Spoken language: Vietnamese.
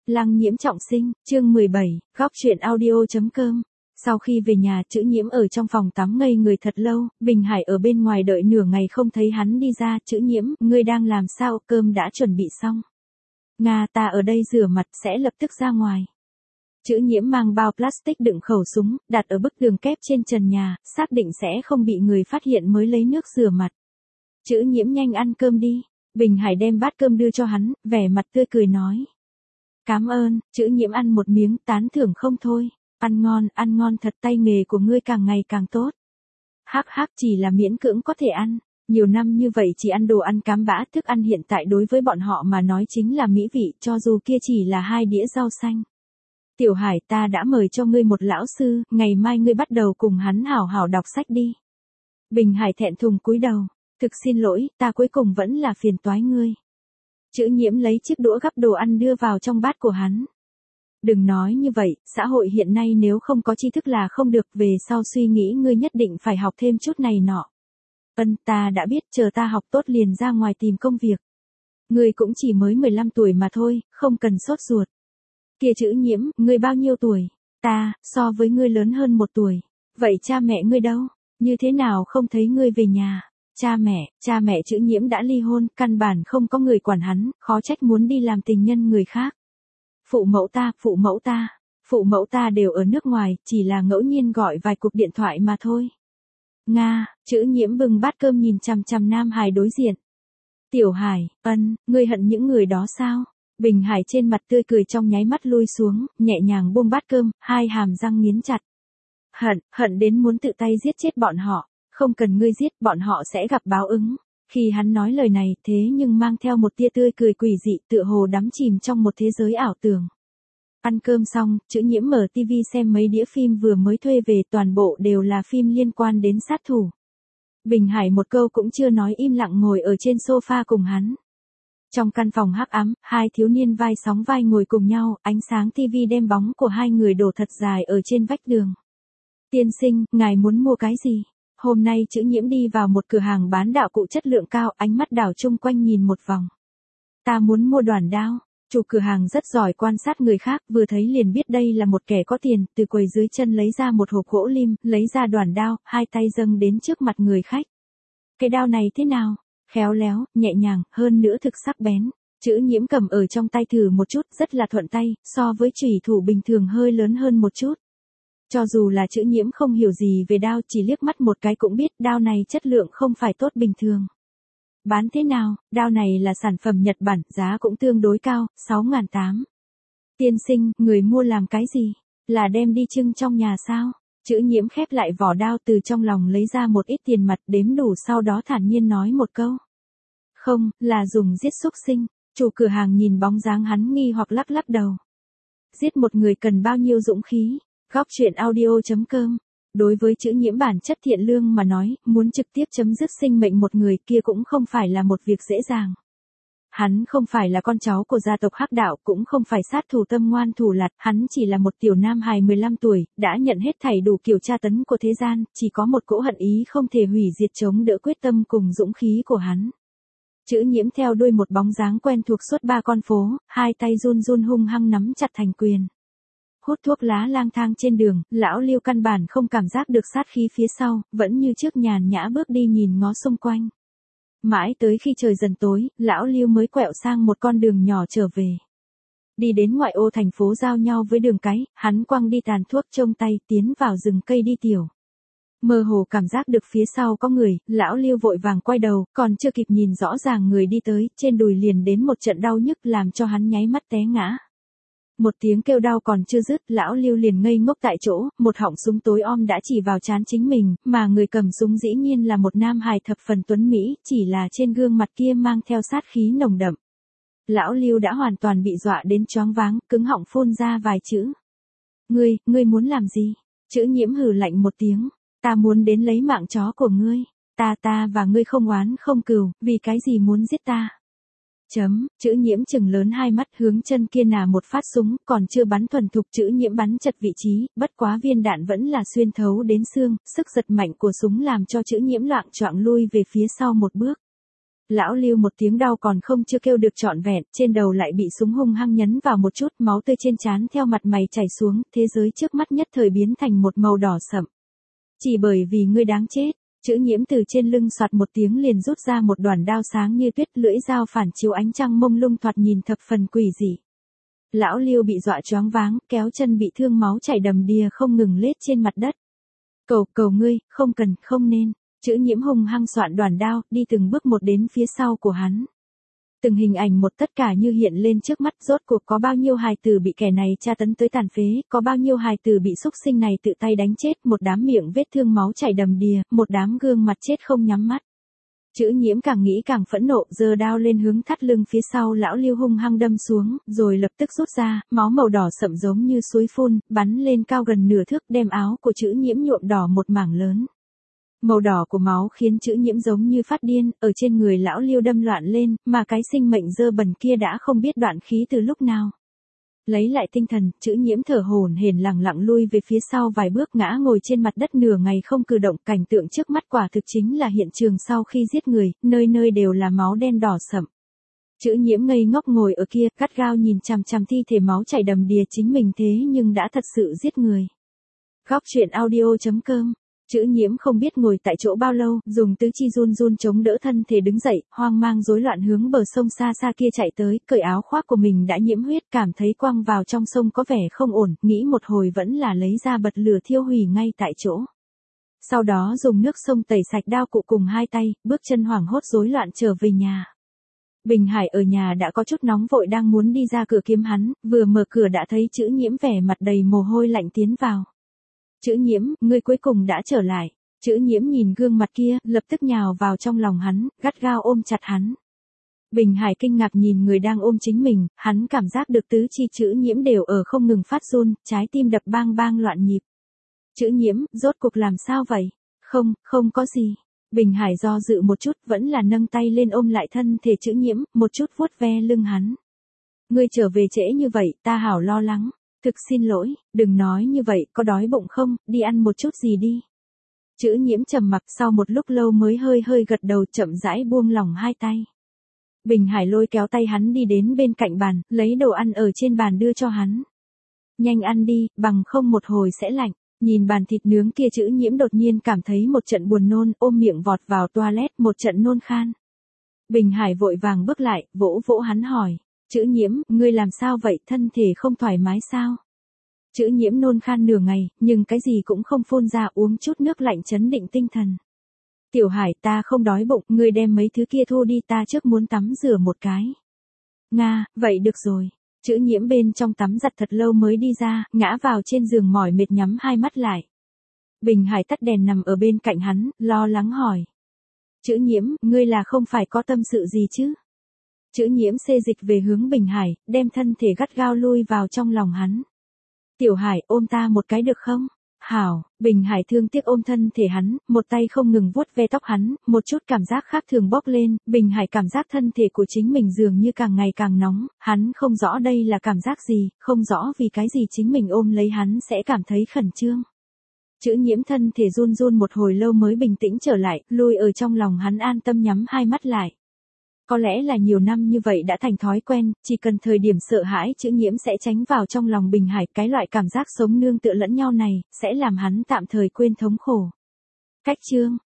Lăng Nhiễm trọng sinh, chương 17, góc truyện audio.com. Sau khi về nhà, Chữ Nhiễm ở trong phòng tắm ngây người thật lâu, Bình Hải ở bên ngoài đợi nửa ngày không thấy hắn đi ra. Chữ Nhiễm, ngươi đang làm sao, cơm đã chuẩn bị xong. Nga, ta ở đây rửa mặt, sẽ lập tức ra ngoài. Chữ Nhiễm mang bao plastic đựng khẩu súng, đặt ở bức tường kép trên trần nhà, xác định sẽ không bị người phát hiện mới lấy nước rửa mặt. Chữ Nhiễm nhanh ăn cơm đi. Bình Hải đem bát cơm đưa cho hắn, vẻ mặt tươi cười nói. Cảm ơn. Chữ Nhiễm ăn một miếng, tán thưởng không thôi. Ăn ngon thật, tay nghề của ngươi càng ngày càng tốt. Hắc hắc, chỉ là miễn cưỡng có thể ăn. Nhiều năm như vậy chỉ ăn đồ ăn cám bã, thức ăn hiện tại đối với bọn họ mà nói chính là mỹ vị, cho dù kia chỉ là 2 đĩa rau xanh. Tiểu Hải, ta đã mời cho ngươi một lão sư, ngày mai ngươi bắt đầu cùng hắn hảo hảo đọc sách đi. Bình Hải thẹn thùng cúi đầu. Thực xin lỗi, ta cuối cùng vẫn là phiền toái ngươi. Chữ Nhiễm lấy chiếc đũa gắp đồ ăn đưa vào trong bát của hắn. Đừng nói như vậy, xã hội hiện nay nếu không có tri thức là không được, về sau suy nghĩ ngươi nhất định phải học thêm chút này nọ. Ta đã biết, chờ ta học tốt liền ra ngoài tìm công việc. Ngươi cũng chỉ mới 15 tuổi mà thôi, không cần sốt ruột. Kia Chữ Nhiễm, ngươi bao nhiêu tuổi? Ta, so với ngươi lớn hơn 1 tuổi. Vậy cha mẹ ngươi đâu? Như thế nào không thấy ngươi về nhà? Cha mẹ Chữ Nhiễm đã ly hôn, căn bản không có người quản hắn, khó trách muốn đi làm tình nhân người khác. Phụ mẫu ta đều ở nước ngoài, chỉ là ngẫu nhiên gọi vài cuộc điện thoại mà thôi. Nga. Chữ Nhiễm bưng bát cơm nhìn chằm chằm Nam Hải đối diện. Tiểu Hải, ngươi hận những người đó sao? Bình Hải trên mặt tươi cười trong nháy mắt lui xuống, nhẹ nhàng buông bát cơm, hai hàm răng nghiến chặt. Hận đến muốn tự tay giết chết bọn họ. Không cần ngươi giết, bọn họ sẽ gặp báo ứng. Khi hắn nói lời này, thế nhưng mang theo một tia tươi cười quỷ dị, tựa hồ đắm chìm trong một thế giới ảo tưởng. Ăn cơm xong, Chữ Nhiễm mở TV xem mấy đĩa phim vừa mới thuê về, toàn bộ đều là phim liên quan đến sát thủ. Bình Hải một câu cũng chưa nói, im lặng ngồi ở trên sofa cùng hắn. Trong căn phòng hắc ám, hai thiếu niên vai sóng vai ngồi cùng nhau, ánh sáng TV đem bóng của hai người đổ thật dài ở trên vách đường. Tiên sinh, ngài muốn mua cái gì? Hôm nay Chữ Nhiễm đi vào một cửa hàng bán đạo cụ chất lượng cao, ánh mắt đảo chung quanh nhìn một vòng. Ta muốn mua đoản đao. Chủ cửa hàng rất giỏi quan sát người khác, vừa thấy liền biết đây là một kẻ có tiền, từ quầy dưới chân lấy ra một hộp gỗ lim, lấy ra đoản đao, hai tay dâng đến trước mặt người khách. Cái đao này thế nào? Khéo léo, nhẹ nhàng, hơn nữa thực sắc bén. Chữ Nhiễm cầm ở trong tay thử một chút, rất là thuận tay, so với chủy thủ bình thường hơi lớn hơn một chút. Cho dù là Chữ Nhiễm không hiểu gì về đao, chỉ liếc mắt một cái cũng biết đao này chất lượng không phải tốt bình thường. Bán thế nào? Đao này là sản phẩm Nhật Bản, giá cũng tương đối cao, 6.800. Tiên sinh, người mua làm cái gì? Là đem đi trưng trong nhà sao? Chữ Nhiễm khép lại vỏ đao, từ trong lòng lấy ra một ít tiền mặt, đếm đủ sau đó thản nhiên nói một câu. Không, là dùng giết xúc sinh. Chủ cửa hàng nhìn bóng dáng hắn nghi hoặc lắc lắc đầu. Giết một người cần bao nhiêu dũng khí? Góc truyện audio.com. Đối với Chữ Nhiễm bản chất thiện lương mà nói, muốn trực tiếp chấm dứt sinh mệnh một người kia cũng không phải là một việc dễ dàng. Hắn không phải là con cháu của gia tộc Hắc Đạo, cũng không phải sát thủ tâm ngoan thủ lạt, hắn chỉ là một tiểu nam hài 15 tuổi, đã nhận hết thảy đủ kiểu tra tấn của thế gian, chỉ có một cỗ hận ý không thể hủy diệt chống đỡ quyết tâm cùng dũng khí của hắn. Chữ Nhiễm theo đuôi một bóng dáng quen thuộc suốt 3 con phố, hai tay run run hung hăng nắm chặt thành quyền. Hút thuốc lá lang thang trên đường, lão Lưu căn bản không cảm giác được sát khí phía sau, vẫn như trước nhàn nhã bước đi nhìn ngó xung quanh. Mãi tới khi trời dần tối, lão Lưu mới quẹo sang một con đường nhỏ trở về. Đi đến ngoại ô thành phố giao nhau với đường cái, hắn quăng đi tàn thuốc trong tay, tiến vào rừng cây đi tiểu. Mơ hồ cảm giác được phía sau có người, lão Lưu vội vàng quay đầu, còn chưa kịp nhìn rõ ràng người đi tới, trên đùi liền đến một trận đau nhức làm cho hắn nháy mắt té ngã. Một tiếng kêu đau còn chưa dứt, lão Lưu liền ngây ngốc tại chỗ, một họng súng tối om đã chỉ vào trán chính mình, mà người cầm súng dĩ nhiên là một nam hài thập phần tuấn mỹ, chỉ là trên gương mặt kia mang theo sát khí nồng đậm. Lão Lưu đã hoàn toàn bị dọa đến choáng váng, cứng họng phun ra vài chữ. Ngươi muốn làm gì? Chữ Nhiễm hừ lạnh một tiếng. Ta muốn đến lấy mạng chó của ngươi. Ta và ngươi không oán không cừu, vì cái gì muốn giết ta? Chữ Nhiễm chừng lớn hai mắt hướng chân kia nà một phát súng, còn chưa bắn thuần thục, Chữ Nhiễm bắn chật vị trí, bất quá viên đạn vẫn là xuyên thấu đến xương, sức giật mạnh của súng làm cho Chữ Nhiễm loạng choạng lui về phía sau một bước. Lão Lưu một tiếng đau còn không chưa kêu được trọn vẹn, trên đầu lại bị súng hung hăng nhấn vào một chút, máu tươi trên trán theo mặt mày chảy xuống, thế giới trước mắt nhất thời biến thành một màu đỏ sậm. Chỉ bởi vì ngươi đáng chết, Chữ Nhiễm từ trên lưng soạt một tiếng liền rút ra một đoàn đao sáng như tuyết, lưỡi dao phản chiếu ánh trăng mông lung thoạt nhìn thập phần quỷ dị. Lão Lưu bị dọa choáng váng, kéo chân bị thương máu chảy đầm đìa không ngừng lết trên mặt đất. Cầu ngươi, không cần, không nên. Chữ Nhiễm hung hăng soạn đoàn đao, đi từng bước một đến phía sau của hắn. Từng hình ảnh một tất cả như hiện lên trước mắt, rốt cuộc có bao nhiêu hài tử bị kẻ này tra tấn tới tàn phế, có bao nhiêu hài tử bị xúc sinh này tự tay đánh chết, một đám miệng vết thương máu chảy đầm đìa, một đám gương mặt chết không nhắm mắt. Chữ Nhiễm càng nghĩ càng phẫn nộ, giơ đao lên hướng thắt lưng phía sau lão Lưu hung hăng đâm xuống, rồi lập tức rút ra, máu màu đỏ sậm giống như suối phun, bắn lên cao gần nửa thước, đem áo của Chữ Nhiễm nhuộm đỏ một mảng lớn. Màu đỏ của máu khiến Chữ Nhiễm giống như phát điên, ở trên người lão Lưu đâm loạn lên, mà cái sinh mệnh dơ bẩn kia đã không biết đoạn khí từ lúc nào. Lấy lại tinh thần, Chữ Nhiễm thở hổn hển lẳng lặng lui về phía sau vài bước, ngã ngồi trên mặt đất nửa ngày không cử động. Cảnh tượng trước mắt quả thực chính là hiện trường sau khi giết người, nơi nơi đều là máu đen đỏ sậm. Chữ Nhiễm ngây ngốc ngồi ở kia, gắt gao nhìn chằm chằm thi thể máu chảy đầm đìa chính mình, thế nhưng đã thật sự giết người. Góc truyện audio.com. Chữ Nhiễm không biết ngồi tại chỗ bao lâu, dùng tứ chi run run chống đỡ thân thể đứng dậy, hoang mang rối loạn hướng bờ sông xa xa kia chạy tới, cởi áo khoác của mình đã nhiễm huyết, cảm thấy quăng vào trong sông có vẻ không ổn, nghĩ một hồi vẫn là lấy ra bật lửa thiêu hủy ngay tại chỗ. Sau đó dùng nước sông tẩy sạch đao cụ cùng hai tay, bước chân hoảng hốt rối loạn trở về nhà. Bình Hải ở nhà đã có chút nóng vội đang muốn đi ra cửa kiếm hắn, vừa mở cửa đã thấy Chữ Nhiễm vẻ mặt đầy mồ hôi lạnh tiến vào. Chữ Nhiễm, ngươi cuối cùng đã trở lại. Chữ Nhiễm nhìn gương mặt kia, lập tức nhào vào trong lòng hắn, gắt gao ôm chặt hắn. Bình Hải kinh ngạc nhìn người đang ôm chính mình, hắn cảm giác được tứ chi Chữ Nhiễm đều ở không ngừng phát run, trái tim đập bang bang loạn nhịp. Chữ Nhiễm, rốt cuộc làm sao vậy? Không có gì. Bình Hải do dự một chút, vẫn là nâng tay lên ôm lại thân thể Chữ Nhiễm, một chút vuốt ve lưng hắn. Ngươi trở về trễ như vậy, ta hảo lo lắng. Thực xin lỗi, đừng nói như vậy, có đói bụng không, đi ăn một chút gì đi. Chữ Nhiễm trầm mặc, sau một lúc lâu mới hơi gật đầu, chậm rãi buông lỏng hai tay. Bình Hải lôi kéo tay hắn đi đến bên cạnh bàn, lấy đồ ăn ở trên bàn đưa cho hắn. Nhanh ăn đi, bằng không một hồi sẽ lạnh. Nhìn bàn thịt nướng kia, Chữ Nhiễm đột nhiên cảm thấy một trận buồn nôn, ôm miệng vọt vào toilet, một trận nôn khan. Bình Hải vội vàng bước lại, vỗ vỗ hắn hỏi. Chữ Nhiễm, ngươi làm sao vậy, thân thể không thoải mái sao? Chữ Nhiễm nôn khan nửa ngày, nhưng cái gì cũng không phun ra, uống chút nước lạnh trấn định tinh thần. Tiểu Hải, ta không đói bụng, ngươi đem mấy thứ kia thu đi, ta trước muốn tắm rửa một cái. Nga, vậy được rồi. Chữ Nhiễm bên trong tắm giặt thật lâu mới đi ra, ngã vào trên giường mỏi mệt nhắm hai mắt lại. Bình Hải tắt đèn nằm ở bên cạnh hắn, lo lắng hỏi. Chữ Nhiễm, ngươi là không phải có tâm sự gì chứ? Chữ Nhiễm xê dịch về hướng Bình Hải, đem thân thể gắt gao lui vào trong lòng hắn. Tiểu Hải, ôm ta một cái được không? Hảo. Bình Hải thương tiếc ôm thân thể hắn, một tay không ngừng vuốt ve tóc hắn, một chút cảm giác khác thường bốc lên, Bình Hải cảm giác thân thể của chính mình dường như càng ngày càng nóng, hắn không rõ đây là cảm giác gì, không rõ vì cái gì chính mình ôm lấy hắn sẽ cảm thấy khẩn trương. Chữ Nhiễm thân thể run run một hồi lâu mới bình tĩnh trở lại, lui ở trong lòng hắn an tâm nhắm hai mắt lại. Có lẽ là nhiều năm như vậy đã thành thói quen, chỉ cần thời điểm sợ hãi Chữ Nhiễm sẽ tránh vào trong lòng Bình Hải, cái loại cảm giác sống nương tựa lẫn nhau này, sẽ làm hắn tạm thời quên thống khổ. Cách chương